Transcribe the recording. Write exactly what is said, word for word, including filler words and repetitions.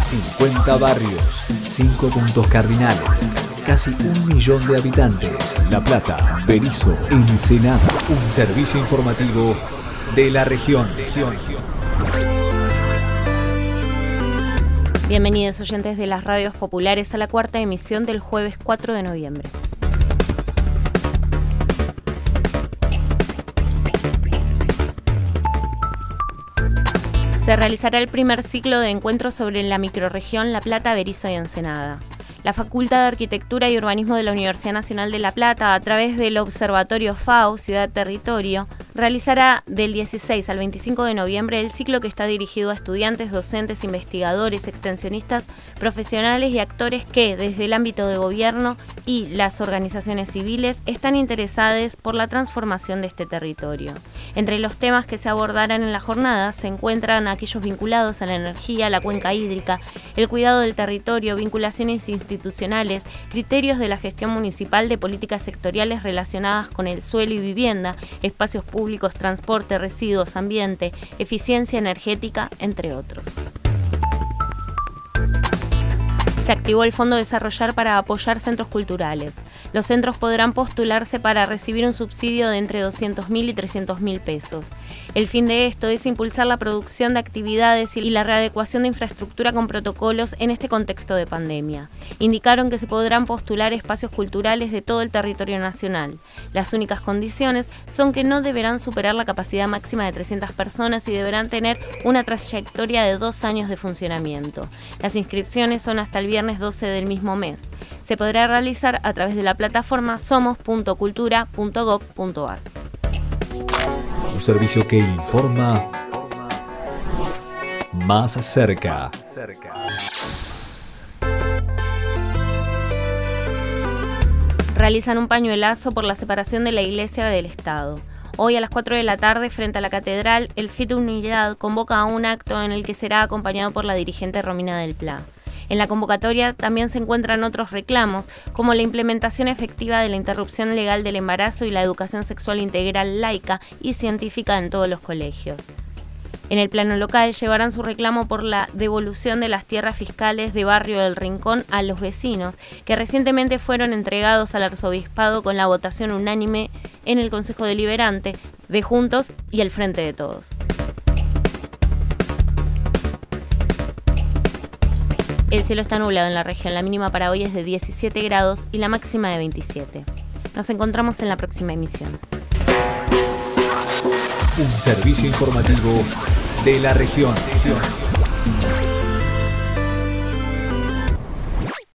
cincuenta barrios, cinco puntos cardinales, casi un millón de habitantes. La Plata, Berisso, Ensenada. Un servicio informativo de la región. Bienvenidos oyentes de las radios populares a la cuarta emisión del jueves cuatro de noviembre. Se realizará el primer ciclo de encuentros sobre la microrregión La Plata, Berisso y Ensenada. La Facultad de Arquitectura y Urbanismo de la Universidad Nacional de La Plata, a través del Observatorio F A U Ciudad Territorio, realizará del dieciséis al veinticinco de noviembre el ciclo que está dirigido a estudiantes, docentes, investigadores, extensionistas, profesionales y actores que, desde el ámbito de gobierno y las organizaciones civiles, están interesados por la transformación de este territorio. Entre los temas que se abordarán en la jornada se encuentran aquellos vinculados a la energía, la cuenca hídrica, el cuidado del territorio, vinculaciones institucionales, criterios de la gestión municipal de políticas sectoriales relacionadas con el suelo y vivienda, espacios públicos, transporte, residuos, ambiente, eficiencia energética, entre otros. Se activó el Fondo Desarrollar para apoyar centros culturales. Los centros podrán postularse para recibir un subsidio de entre doscientos mil y trescientos mil pesos. El fin de esto es impulsar la producción de actividades y la readecuación de infraestructura con protocolos en este contexto de pandemia. Indicaron que se podrán postular espacios culturales de todo el territorio nacional. Las únicas condiciones son que no deberán superar la capacidad máxima de trescientas personas y deberán tener una trayectoria de dos años de funcionamiento. Las inscripciones son hasta el viernes doce del mismo mes. Se podrá realizar a través de la plataforma somos punto cultura punto gob punto ar. Un servicio que informa más cerca. Realizan un pañuelazo por la separación de la Iglesia del Estado. Hoy a las cuatro de la tarde, frente a la Catedral, el F I T Unidad convoca a un acto en el que será acompañado por la dirigente Romina del Pla. En la convocatoria también se encuentran otros reclamos, como la implementación efectiva de la interrupción legal del embarazo y la educación sexual integral laica y científica en todos los colegios. En el plano local llevarán su reclamo por la devolución de las tierras fiscales de Barrio del Rincón a los vecinos, que recientemente fueron entregados al arzobispado con la votación unánime en el Consejo Deliberante de Juntos y el Frente de Todos. El cielo está nublado en la región, la mínima para hoy es de diecisiete grados y la máxima de veintisiete. Nos encontramos en la próxima emisión. Un servicio informativo de la región.